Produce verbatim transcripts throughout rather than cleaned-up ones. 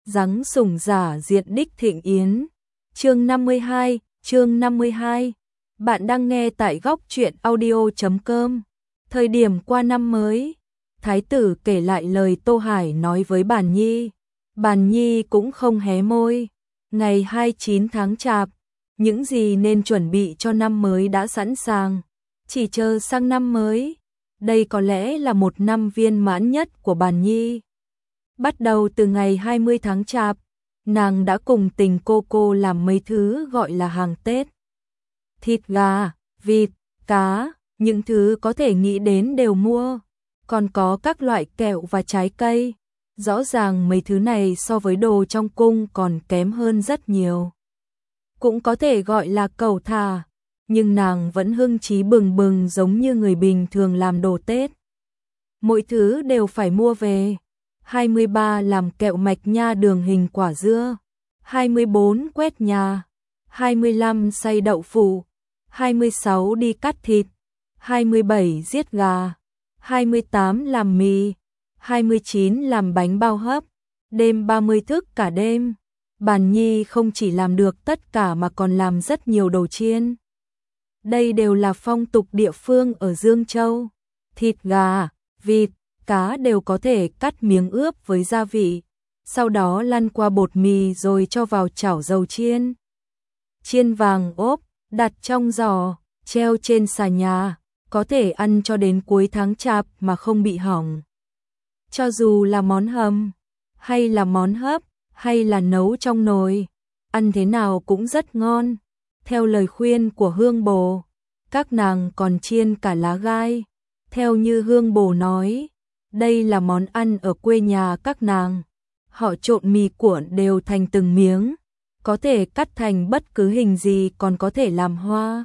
Giáng sủng giả diện đích thịnh yến. Chương năm mươi hai, chương năm mươi hai. Bạn đang nghe tại góc truyện audio chấm com. Thời điểm qua năm mới, Thái tử kể lại lời Tô Hải nói với Bàn Nhi. Bàn Nhi cũng không hé môi. Ngày hai mươi chín tháng Chạp, những gì nên chuẩn bị cho năm mới đã sẵn sàng. Chỉ chờ sang năm mới. Đây có lẽ là một năm viên mãn nhất của Bàn Nhi. Bắt đầu từ ngày hai mươi tháng Chạp, nàng đã cùng tình cô cô làm mấy thứ gọi là hàng Tết. Thịt gà, vịt, cá, những thứ có thể nghĩ đến đều mua. Còn có các loại kẹo và trái cây. Rõ ràng mấy thứ này so với đồ trong cung còn kém hơn rất nhiều. Cũng có thể gọi là cẩu thả, nhưng nàng vẫn hưng trí bừng bừng giống như người bình thường làm đồ Tết. Mỗi thứ đều phải mua về. hai mươi ba làm kẹo mạch nha đường hình quả dưa, hai mươi bốn quét nhà, hai mươi lăm xay đậu phụ, hai mươi sáu đi cắt thịt, hai mươi bảy giết gà, hai mươi tám làm mì, hai mươi chín làm bánh bao hấp, đêm ba mươi thức cả đêm. Bàn Nhi không chỉ làm được tất cả mà còn làm rất nhiều đồ chiên. Đây đều là phong tục địa phương ở Dương Châu. Thịt gà, vịt, cá đều có thể cắt miếng ướp với gia vị, sau đó lăn qua bột mì rồi cho vào chảo dầu chiên. Chiên vàng ốp, đặt trong giò, treo trên xà nhà, có thể ăn cho đến cuối tháng Chạp mà không bị hỏng. Cho dù là món hầm, hay là món hấp, hay là nấu trong nồi, ăn thế nào cũng rất ngon. Theo lời khuyên của Hương Bồ, các nàng còn chiên cả lá gai. Theo như Hương Bồ nói, đây là món ăn ở quê nhà các nàng. Họ trộn mì cuộn đều thành từng miếng, có thể cắt thành bất cứ hình gì, còn có thể làm hoa.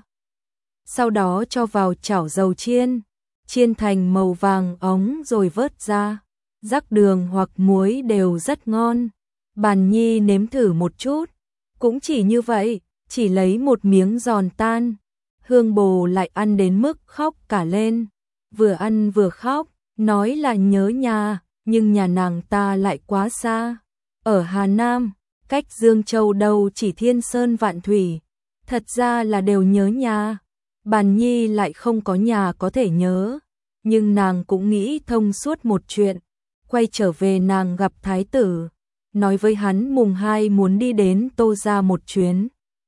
Sau đó cho vào chảo dầu chiên, chiên thành màu vàng óng rồi vớt ra. Rắc đường hoặc muối đều rất ngon. Bàn Nhi nếm thử một chút, cũng chỉ như vậy, chỉ lấy một miếng giòn tan. Hương Bồ lại ăn đến mức khóc cả lên, vừa ăn vừa khóc, nói là nhớ nhà, nhưng nhà nàng ta lại quá xa. Ở Hà Nam, cách Dương Châu đâu chỉ thiên sơn vạn thủy, thật ra là đều nhớ nhà. Bàn Nhi lại không có nhà có thể nhớ, nhưng nàng cũng nghĩ thông suốt một chuyện. Quay trở về nàng gặp Thái tử, nói với hắn mùng hai muốn đi đến Tô gia một chuyến.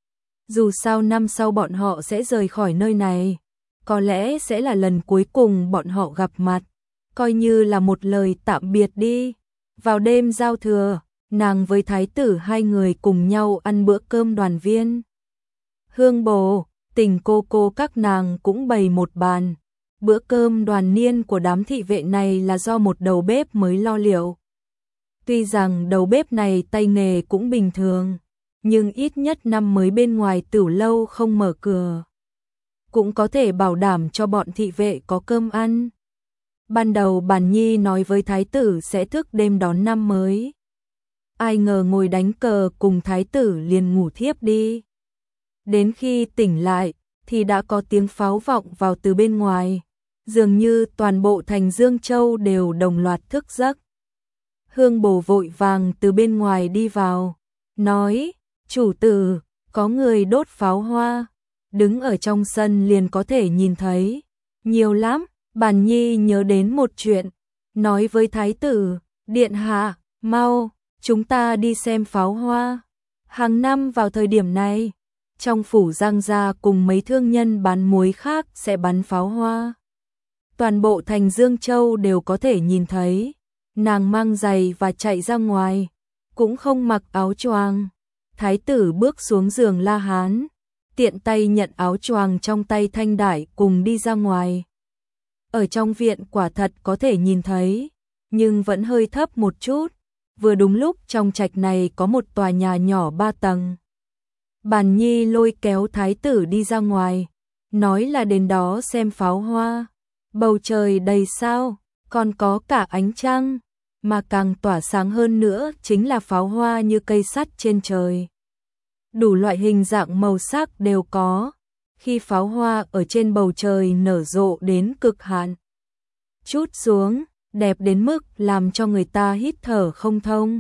Dù sao năm sau bọn họ sẽ rời khỏi nơi này, có lẽ sẽ là lần cuối cùng bọn họ gặp mặt, coi như là một lời tạm biệt đi. Vào đêm giao thừa, nàng với Thái tử hai người cùng nhau ăn bữa cơm đoàn viên. Hương Bồ, tình cô cô các nàng cũng bày một bàn. Bữa cơm đoàn niên của đám thị vệ này là do một đầu bếp mới lo liệu. Tuy rằng đầu bếp này tay nghề cũng bình thường, nhưng ít nhất năm mới bên ngoài tửu lâu không mở cửa, cũng có thể bảo đảm cho bọn thị vệ có cơm ăn. Ban đầu Bàn Nhi nói với Thái tử sẽ thức đêm đón năm mới. Ai ngờ ngồi đánh cờ cùng Thái tử liền ngủ thiếp đi. Đến khi tỉnh lại thì đã có tiếng pháo vọng vào từ bên ngoài. Dường như toàn bộ thành Dương Châu đều đồng loạt thức giấc. Hương Bồ vội vàng từ bên ngoài đi vào, nói, chủ tử, có người đốt pháo hoa. Đứng ở trong sân liền có thể nhìn thấy. Nhiều lắm. Bàn Nhi nhớ đến một chuyện, nói với Thái tử, điện hạ, mau, chúng ta đi xem pháo hoa. Hàng năm vào thời điểm này, trong phủ Giang gia cùng mấy thương nhân bán muối khác sẽ bắn pháo hoa. Toàn bộ thành Dương Châu đều có thể nhìn thấy. Nàng mang giày và chạy ra ngoài, cũng không mặc áo choàng. Thái tử bước xuống giường La Hán, tiện tay nhận áo choàng trong tay Thanh Đại cùng đi ra ngoài. Ở trong viện quả thật có thể nhìn thấy, nhưng vẫn hơi thấp một chút. Vừa đúng lúc trong trạch này có một tòa nhà nhỏ ba tầng. Bàn Nhi lôi kéo Thái tử đi ra ngoài, nói là đến đó xem pháo hoa. Bầu trời đầy sao, còn có cả ánh trăng, mà càng tỏa sáng hơn nữa chính là pháo hoa như cây sắt trên trời. Đủ loại hình dạng màu sắc đều có. Khi pháo hoa ở trên bầu trời nở rộ đến cực hạn, chút xuống, đẹp đến mức làm cho người ta hít thở không thông.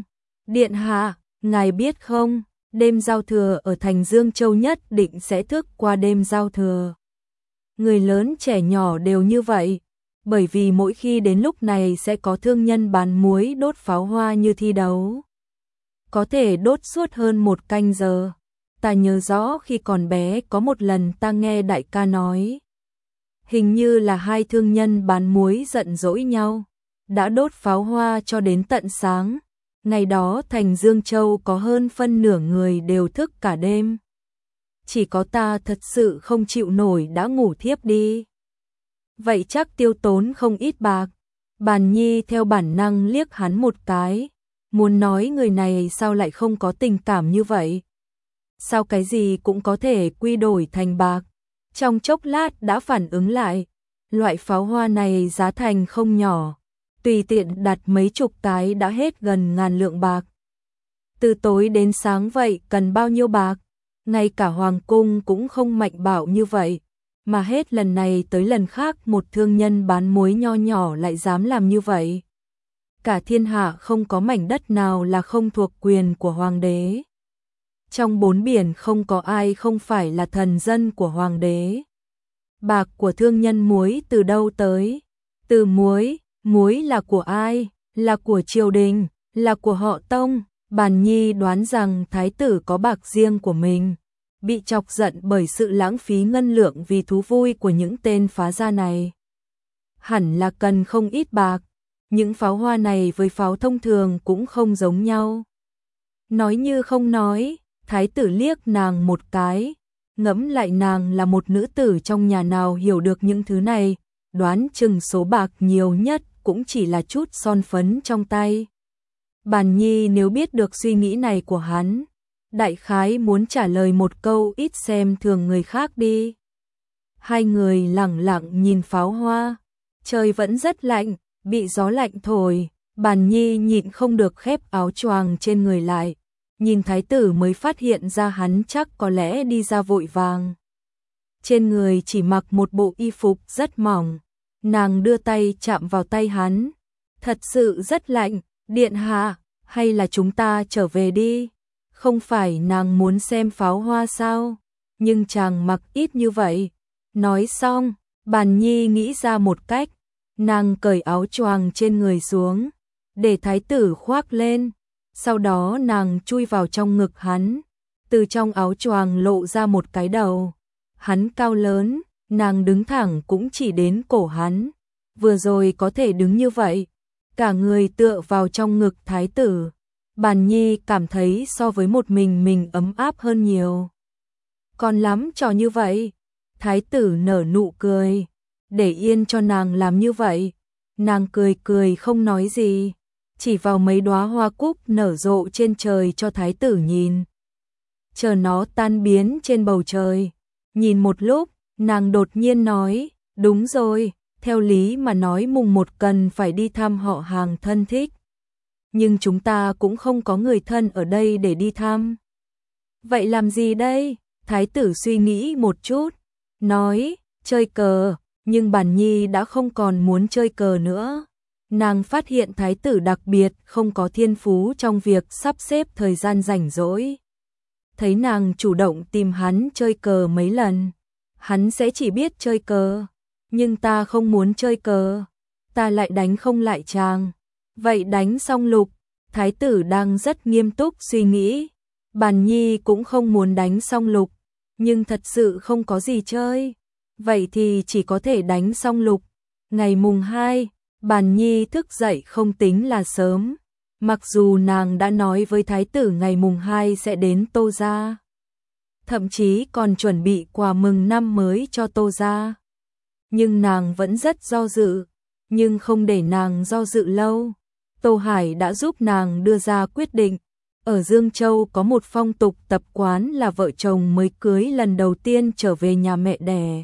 Điện hạ, ngài biết không, đêm giao thừa ở thành Dương Châu nhất định sẽ thức qua đêm giao thừa. Người lớn trẻ nhỏ đều như vậy, bởi vì mỗi khi đến lúc này sẽ có thương nhân bán muối đốt pháo hoa như thi đấu. Có thể đốt suốt hơn một canh giờ. Ta nhớ rõ khi còn bé có một lần ta nghe đại ca nói. Hình như là hai thương nhân bán muối giận dỗi nhau, đã đốt pháo hoa cho đến tận sáng. Ngày đó thành Dương Châu có hơn phân nửa người đều thức cả đêm. Chỉ có ta thật sự không chịu nổi đã ngủ thiếp đi. Vậy chắc tiêu tốn không ít bạc. Bàn Nhi theo bản năng liếc hắn một cái, muốn nói người này sao lại không có tình cảm như vậy. Sao cái gì cũng có thể quy đổi thành bạc. Trong chốc lát đã phản ứng lại, loại pháo hoa này giá thành không nhỏ, tùy tiện đặt mấy chục cái đã hết gần ngàn lượng bạc. Từ tối đến sáng vậy cần bao nhiêu bạc? Ngay cả hoàng cung cũng không mạnh bạo như vậy, mà hết lần này tới lần khác một thương nhân bán muối nho nhỏ lại dám làm như vậy. Cả thiên hạ không có mảnh đất nào là không thuộc quyền của hoàng đế. Trong bốn biển không có ai không phải là thần dân của hoàng đế. Bạc của thương nhân muối từ đâu tới? Từ muối, muối là của ai? Là của triều đình, là của họ Tông. Bàn Nhi đoán rằng thái tử có bạc riêng của mình, bị chọc giận bởi sự lãng phí ngân lượng vì thú vui của những tên phá gia này. Hẳn là cần không ít bạc, những pháo hoa này với pháo thông thường cũng không giống nhau. Nói như không nói, thái tử liếc nàng một cái, ngẫm lại nàng là một nữ tử trong nhà nào hiểu được những thứ này, đoán chừng số bạc nhiều nhất cũng chỉ là chút son phấn trong tay. Bàn Nhi nếu biết được suy nghĩ này của hắn, đại khái muốn trả lời một câu ít xem thường người khác đi. Hai người lặng lặng nhìn pháo hoa, trời vẫn rất lạnh, bị gió lạnh thổi, Bàn Nhi nhịn không được khép áo choàng trên người lại, nhìn thái tử mới phát hiện ra hắn chắc có lẽ đi ra vội vàng. Trên người chỉ mặc một bộ y phục rất mỏng, nàng đưa tay chạm vào tay hắn, thật sự rất lạnh. Điện hạ, hay là chúng ta trở về đi? Không phải nàng muốn xem pháo hoa sao? Nhưng chàng mặc ít như vậy. Nói xong, Bàn Nhi nghĩ ra một cách, nàng cởi áo choàng trên người xuống, để thái tử khoác lên. Sau đó nàng chui vào trong ngực hắn, từ trong áo choàng lộ ra một cái đầu. Hắn cao lớn, nàng đứng thẳng cũng chỉ đến cổ hắn. Vừa rồi có thể đứng như vậy, cả người tựa vào trong ngực thái tử. Bàn Nhi cảm thấy so với một mình mình ấm áp hơn nhiều. Còn lắm trò như vậy. Thái tử nở nụ cười, để yên cho nàng làm như vậy. Nàng cười cười không nói gì, chỉ vào mấy đóa hoa cúc nở rộ trên trời cho thái tử nhìn. Chờ nó tan biến trên bầu trời. Nhìn một lúc, nàng đột nhiên nói, đúng rồi, theo lý mà nói mùng một cần phải đi thăm họ hàng thân thích. Nhưng chúng ta cũng không có người thân ở đây để đi thăm. Vậy làm gì đây? Thái tử suy nghĩ một chút, nói, chơi cờ, nhưng Bàn Nhi đã không còn muốn chơi cờ nữa. Nàng phát hiện thái tử đặc biệt không có thiên phú trong việc sắp xếp thời gian rảnh rỗi. Thấy nàng chủ động tìm hắn chơi cờ mấy lần, hắn sẽ chỉ biết chơi cờ. Nhưng ta không muốn chơi cờ, ta lại đánh không lại chàng. Vậy đánh song lục. Thái tử đang rất nghiêm túc suy nghĩ. Bàn Nhi cũng không muốn đánh song lục, nhưng thật sự không có gì chơi. Vậy thì chỉ có thể đánh song lục. Ngày mùng hai, Bàn Nhi thức dậy không tính là sớm. Mặc dù nàng đã nói với thái tử ngày mùng hai sẽ đến Tô gia, thậm chí còn chuẩn bị quà mừng năm mới cho Tô gia. Nhưng nàng vẫn rất do dự, nhưng không để nàng do dự lâu. Tô Hải đã giúp nàng đưa ra quyết định. Ở Dương Châu có một phong tục tập quán là vợ chồng mới cưới lần đầu tiên trở về nhà mẹ đẻ.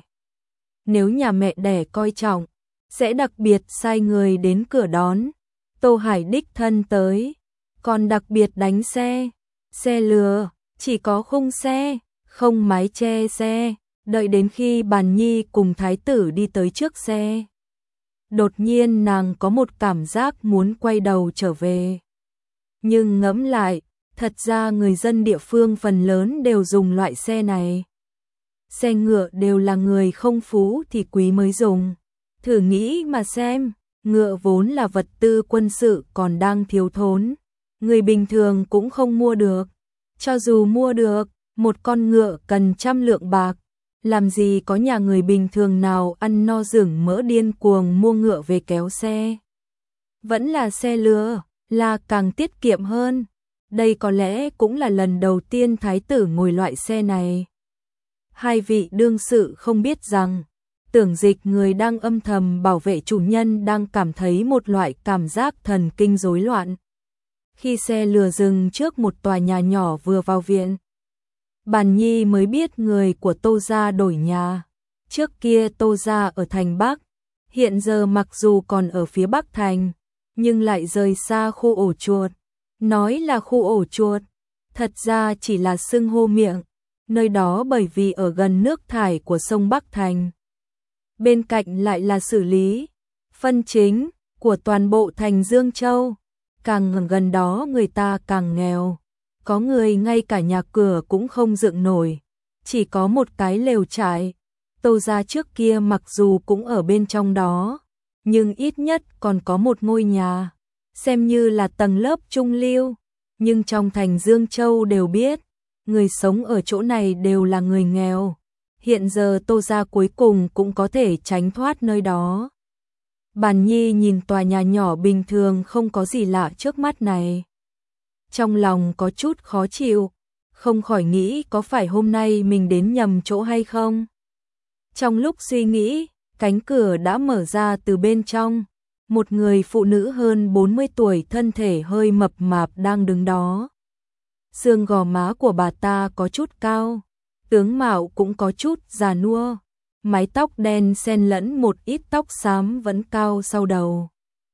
Nếu nhà mẹ đẻ coi trọng, sẽ đặc biệt sai người đến cửa đón. Tô Hải đích thân tới, còn đặc biệt đánh xe, xe lừa, chỉ có khung xe, không mái che xe. Đợi đến khi Bàn Nhi cùng thái tử đi tới trước xe, đột nhiên nàng có một cảm giác muốn quay đầu trở về. Nhưng ngẫm lại, thật ra người dân địa phương phần lớn đều dùng loại xe này. Xe ngựa đều là người không phú thì quý mới dùng. Thử nghĩ mà xem, ngựa vốn là vật tư quân sự còn đang thiếu thốn. Người bình thường cũng không mua được. Cho dù mua được, một con ngựa cần trăm lượng bạc. Làm gì có nhà người bình thường nào ăn no rửng mỡ điên cuồng mua ngựa về kéo xe. Vẫn là xe lừa, là càng tiết kiệm hơn. Đây có lẽ cũng là lần đầu tiên thái tử ngồi loại xe này. Hai vị đương sự không biết rằng, Tưởng Dịch người đang âm thầm bảo vệ chủ nhân đang cảm thấy một loại cảm giác thần kinh rối loạn. Khi xe lừa dừng trước một tòa nhà nhỏ vừa vào viện, Bàn Nhi mới biết người của Tô gia đổi nhà. Trước kia Tô gia ở thành Bắc, hiện giờ mặc dù còn ở phía Bắc thành, nhưng lại rời xa khu ổ chuột. Nói là khu ổ chuột, thật ra chỉ là xưng hô miệng, nơi đó bởi vì ở gần nước thải của sông Bắc Thành. Bên cạnh lại là xử lý, phân chính của toàn bộ thành Dương Châu. Càng gần đó người ta càng nghèo. Có người ngay cả nhà cửa cũng không dựng nổi, chỉ có một cái lều trại. Tô gia trước kia mặc dù cũng ở bên trong đó, nhưng ít nhất còn có một ngôi nhà, xem như là tầng lớp trung lưu. Nhưng trong thành Dương Châu đều biết, người sống ở chỗ này đều là người nghèo. Hiện giờ Tô gia cuối cùng cũng có thể tránh thoát nơi đó. Bàn Nhi nhìn tòa nhà nhỏ bình thường không có gì lạ trước mắt này. Trong lòng có chút khó chịu, không khỏi nghĩ có phải hôm nay mình đến nhầm chỗ hay không. Trong lúc suy nghĩ, cánh cửa đã mở ra từ bên trong. Một người phụ nữ hơn bốn mươi tuổi thân thể hơi mập mạp đang đứng đó. Xương gò má của bà ta có chút cao, tướng mạo cũng có chút già nua. Mái tóc đen xen lẫn một ít tóc xám vẫn cao sau đầu.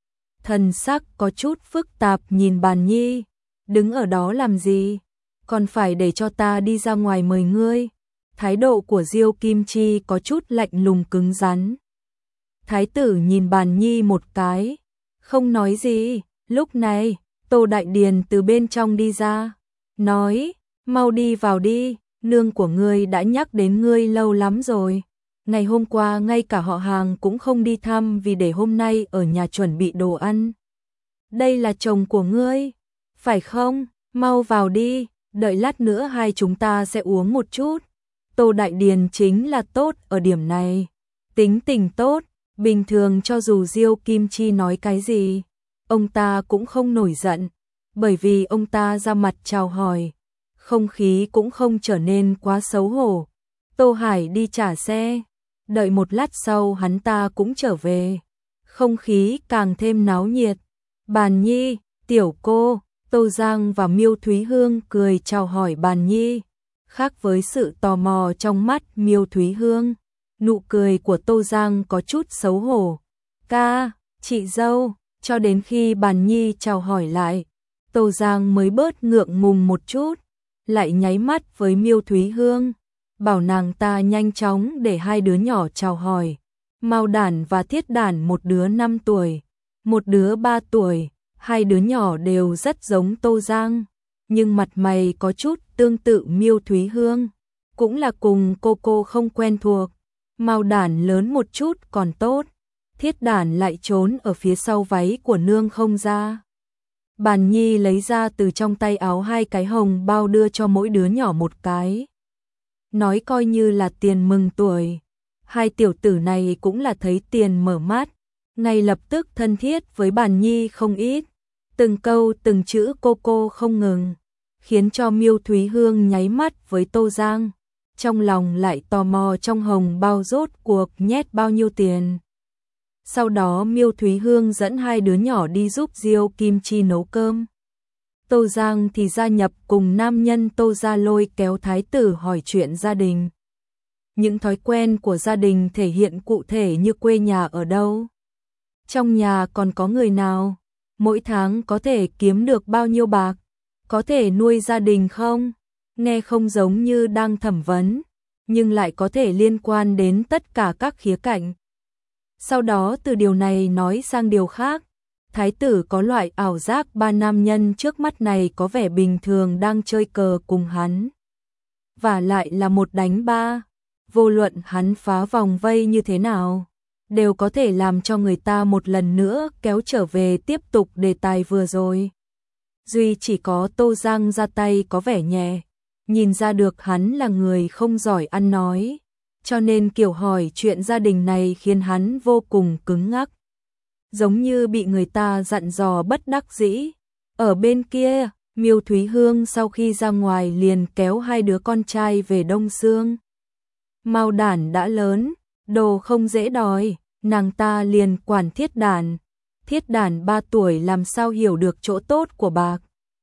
Thần sắc có chút phức tạp nhìn Bàn Nhi. Đứng ở đó làm gì? Còn phải để cho ta đi ra ngoài mời ngươi. Thái độ của Diêu Kim Chi có chút lạnh lùng cứng rắn. Thái tử nhìn Bàn Nhi một cái, không nói gì. Lúc này, Tô Đại Điền từ bên trong đi ra, nói, mau đi vào đi, nương của ngươi đã nhắc đến ngươi lâu lắm rồi. Ngày hôm qua ngay cả họ hàng cũng không đi thăm vì để hôm nay ở nhà chuẩn bị đồ ăn. Đây là chồng của ngươi, phải không? Mau vào đi, đợi lát nữa hai chúng ta sẽ uống một chút. Tô Đại Điền chính là tốt ở điểm này, tính tình tốt, bình thường cho dù Diêu Kim Chi nói cái gì, ông ta cũng không nổi giận, bởi vì ông ta ra mặt chào hỏi, không khí cũng không trở nên quá xấu hổ. Tô Hải đi trả xe, đợi một lát sau hắn ta cũng trở về, không khí càng thêm náo nhiệt. Bàn Nhi, tiểu cô, Tô Giang và Miêu Thúy Hương cười chào hỏi Bàn Nhi. Khác với sự tò mò trong mắt Miêu Thúy Hương, nụ cười của Tô Giang có chút xấu hổ. Ca, chị dâu, cho đến khi Bàn Nhi chào hỏi lại, Tô Giang mới bớt ngượng ngùng một chút, lại nháy mắt với Miêu Thúy Hương, bảo nàng ta nhanh chóng để hai đứa nhỏ chào hỏi. Mao Đản và Thiết Đản một đứa năm tuổi, một đứa ba tuổi, hai đứa nhỏ đều rất giống Tô Giang, nhưng mặt mày có chút tương tự Miêu Thúy Hương, cũng là cùng cô cô không quen thuộc. Mao Đản lớn một chút còn tốt, Thiết Đản lại trốn ở phía sau váy của nương không ra. Bàn Nhi lấy ra từ trong tay áo hai cái hồng bao đưa cho mỗi đứa nhỏ một cái, nói coi như là tiền mừng tuổi. Hai tiểu tử này cũng là thấy tiền mở mắt, ngay lập tức thân thiết với Bàn Nhi không ít, từng câu từng chữ cô cô không ngừng, khiến cho Miêu Thúy Hương nháy mắt với Tô Giang, trong lòng lại tò mò trong hồng bao rốt cuộc nhét bao nhiêu tiền. Sau đó Miêu Thúy Hương dẫn hai đứa nhỏ đi giúp Diêu Kim Chi nấu cơm. Tô Giang thì gia nhập cùng nam nhân Tô gia lôi kéo thái tử hỏi chuyện gia đình. Những thói quen của gia đình thể hiện cụ thể như quê nhà ở đâu, trong nhà còn có người nào, mỗi tháng có thể kiếm được bao nhiêu bạc, có thể nuôi gia đình không? Nghe không giống như đang thẩm vấn, nhưng lại có thể liên quan đến tất cả các khía cạnh. Sau đó từ điều này nói sang điều khác, Thái tử có loại ảo giác ba nam nhân trước mắt này có vẻ bình thường đang chơi cờ cùng hắn. Và lại là một đánh ba, vô luận hắn phá vòng vây như thế nào, đều có thể làm cho người ta một lần nữa kéo trở về tiếp tục đề tài vừa rồi. Duy chỉ có Tô Giang ra tay có vẻ nhẹ, nhìn ra được hắn là người không giỏi ăn nói, cho nên kiểu hỏi chuyện gia đình này khiến hắn vô cùng cứng ngắc. Giống như bị người ta dặn dò bất đắc dĩ. Ở bên kia, Miêu Thúy Hương sau khi ra ngoài liền kéo hai đứa con trai về Đông Sương. Mao Đản đã lớn, đồ không dễ đòi, nàng ta liền quản Thiết Đản. Thiết Đản ba tuổi làm sao hiểu được chỗ tốt của bạc.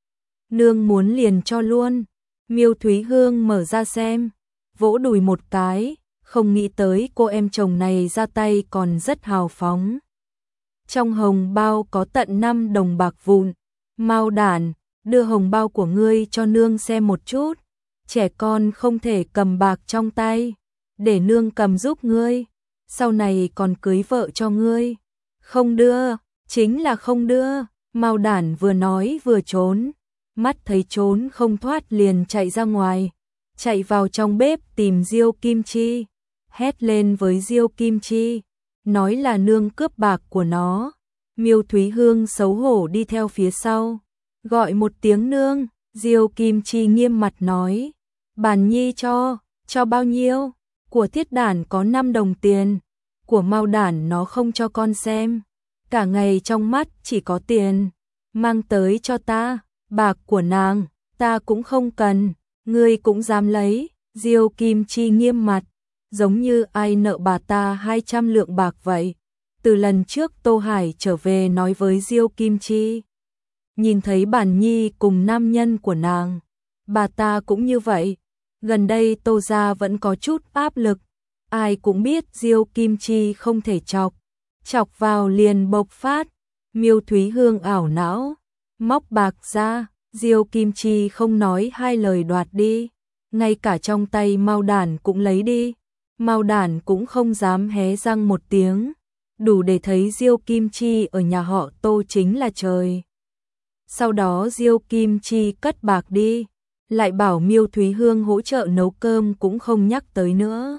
Nương muốn liền cho luôn. Miêu Thúy Hương mở ra xem, vỗ đùi một cái, không nghĩ tới cô em chồng này ra tay còn rất hào phóng. Trong hồng bao có tận năm đồng bạc vụn. Mao Đản, đưa hồng bao của ngươi cho nương xem một chút. Trẻ con không thể cầm bạc trong tay, để nương cầm giúp ngươi. Sau này còn cưới vợ cho ngươi. Không đưa, chính là không đưa. Mao Đản vừa nói vừa trốn. Mắt thấy trốn không thoát liền chạy ra ngoài, chạy vào trong bếp tìm Diêu Kim Chi, hét lên với Diêu Kim Chi, nói là nương cướp bạc của nó. Miêu Thúy Hương xấu hổ đi theo phía sau, gọi một tiếng nương. Diêu Kim Chi nghiêm mặt nói, Bản Nhi cho, cho bao nhiêu? Của Thiết Đản có năm đồng tiền, của Mao Đản nó không cho con xem, cả ngày trong mắt chỉ có tiền, mang tới cho ta. Bạc của nàng, ta cũng không cần, ngươi cũng dám lấy. Diêu Kim Chi nghiêm mặt, giống như ai nợ bà ta hai trăm lượng bạc vậy. Từ lần trước Tô Hải trở về nói với Diêu Kim Chi, nhìn thấy Bản Nhi cùng nam nhân của nàng, bà ta cũng như vậy. Gần đây Tô gia vẫn có chút áp lực, ai cũng biết Diêu Kim Chi không thể chọc, chọc vào liền bộc phát. Miêu Thúy Hương ảo não, móc bạc ra, Diêu Kim Chi không nói hai lời đoạt đi, ngay cả trong tay Mao Đản cũng lấy đi. Mao Đản cũng không dám hé răng một tiếng, đủ để thấy Diêu Kim Chi ở nhà họ Tô chính là trời. Sau đó Diêu Kim Chi cất bạc đi, lại bảo Miêu Thúy Hương hỗ trợ nấu cơm cũng không nhắc tới nữa.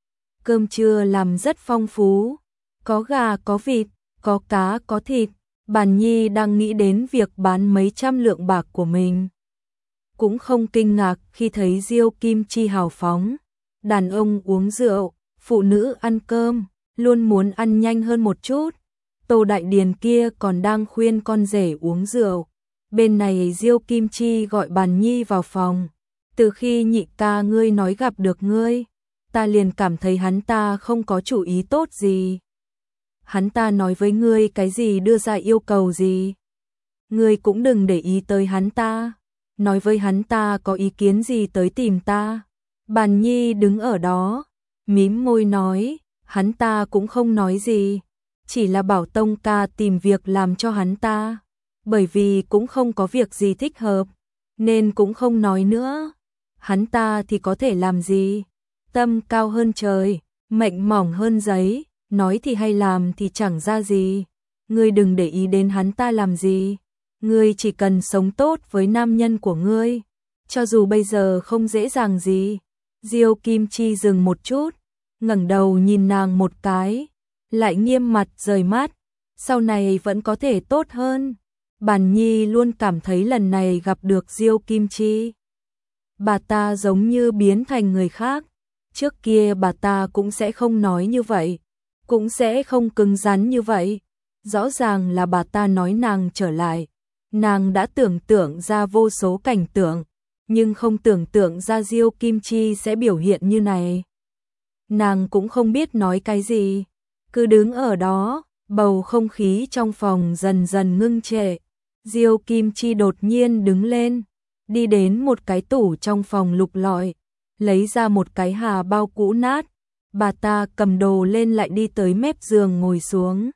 Cơm trưa làm rất phong phú, có gà có vịt, có cá có thịt. Bản Nhi đang nghĩ đến việc bán mấy trăm lượng bạc của mình, cũng không kinh ngạc khi thấy Diêu Kim Chi hào phóng. Đàn ông uống rượu, phụ nữ ăn cơm, luôn muốn ăn nhanh hơn một chút. Tô Đại Điền kia còn đang khuyên con rể uống rượu. Bên này Diêu Kim Chi gọi Bản Nhi vào phòng. Từ khi nhị ca ngươi nói gặp được ngươi, ta liền cảm thấy hắn ta không có chủ ý tốt gì. Hắn ta nói với ngươi cái gì, đưa ra yêu cầu gì? Ngươi cũng đừng để ý tới hắn ta. Nói với hắn ta có ý kiến gì tới tìm ta. Bản Nhi đứng ở đó, mím môi nói, hắn ta cũng không nói gì, chỉ là bảo Tông ca tìm việc làm cho hắn ta, bởi vì cũng không có việc gì thích hợp, nên cũng không nói nữa. Hắn ta thì có thể làm gì? Tâm cao hơn trời, mệnh mỏng hơn giấy, nói thì hay làm thì chẳng ra gì. Ngươi đừng để ý đến hắn ta làm gì, ngươi chỉ cần sống tốt với nam nhân của ngươi, cho dù bây giờ không dễ dàng gì. Diêu Kim Chi dừng một chút, ngẩng đầu nhìn nàng một cái, lại nghiêm mặt rời mắt. Sau này vẫn có thể tốt hơn. Bản Nhi luôn cảm thấy lần này gặp được Diêu Kim Chi, bà ta giống như biến thành người khác. Trước kia bà ta cũng sẽ không nói như vậy, cũng sẽ không cứng rắn như vậy. Rõ ràng là bà ta nói nàng trở lại, nàng đã tưởng tượng ra vô số cảnh tượng, nhưng không tưởng tượng ra Diêu Kim Chi sẽ biểu hiện như này. Nàng cũng không biết nói cái gì, cứ đứng ở đó. Bầu không khí trong phòng dần dần ngưng trệ. Diêu Kim Chi đột nhiên đứng lên, đi đến một cái tủ trong phòng lục lọi, lấy ra một cái hà bao cũ nát. Bà ta cầm đồ lên lại đi tới mép giường ngồi xuống,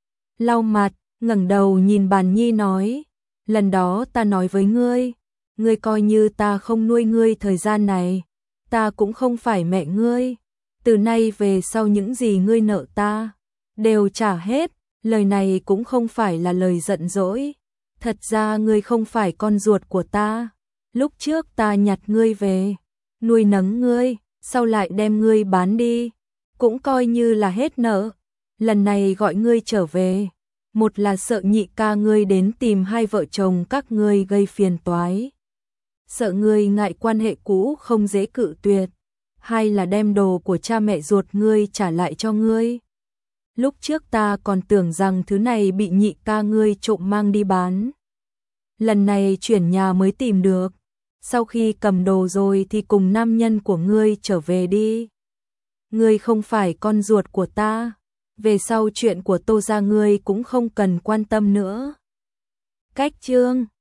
lau mặt, ngẩng đầu nhìn Bản Nhi nói, lần đó ta nói với ngươi, ngươi coi như ta không nuôi ngươi thời gian này, ta cũng không phải mẹ ngươi. Từ nay về sau những gì ngươi nợ ta đều trả hết. Lời này cũng không phải là lời giận dỗi. Thật ra ngươi không phải con ruột của ta. Lúc trước ta nhặt ngươi về, nuôi nấng ngươi, sau lại đem ngươi bán đi, cũng coi như là hết nợ. Lần này gọi ngươi trở về, một là sợ nhị ca ngươi đến tìm hai vợ chồng các ngươi gây phiền toái, sợ ngươi ngại quan hệ cũ không dễ cự tuyệt, hai là đem đồ của cha mẹ ruột ngươi trả lại cho ngươi. Lúc trước ta còn tưởng rằng thứ này bị nhị ca ngươi trộm mang đi bán. Lần này chuyển nhà mới tìm được. Sau khi cầm đồ rồi thì cùng nam nhân của ngươi trở về đi. Ngươi không phải con ruột của ta. Về sau chuyện của Tô gia ngươi cũng không cần quan tâm nữa. Cách chương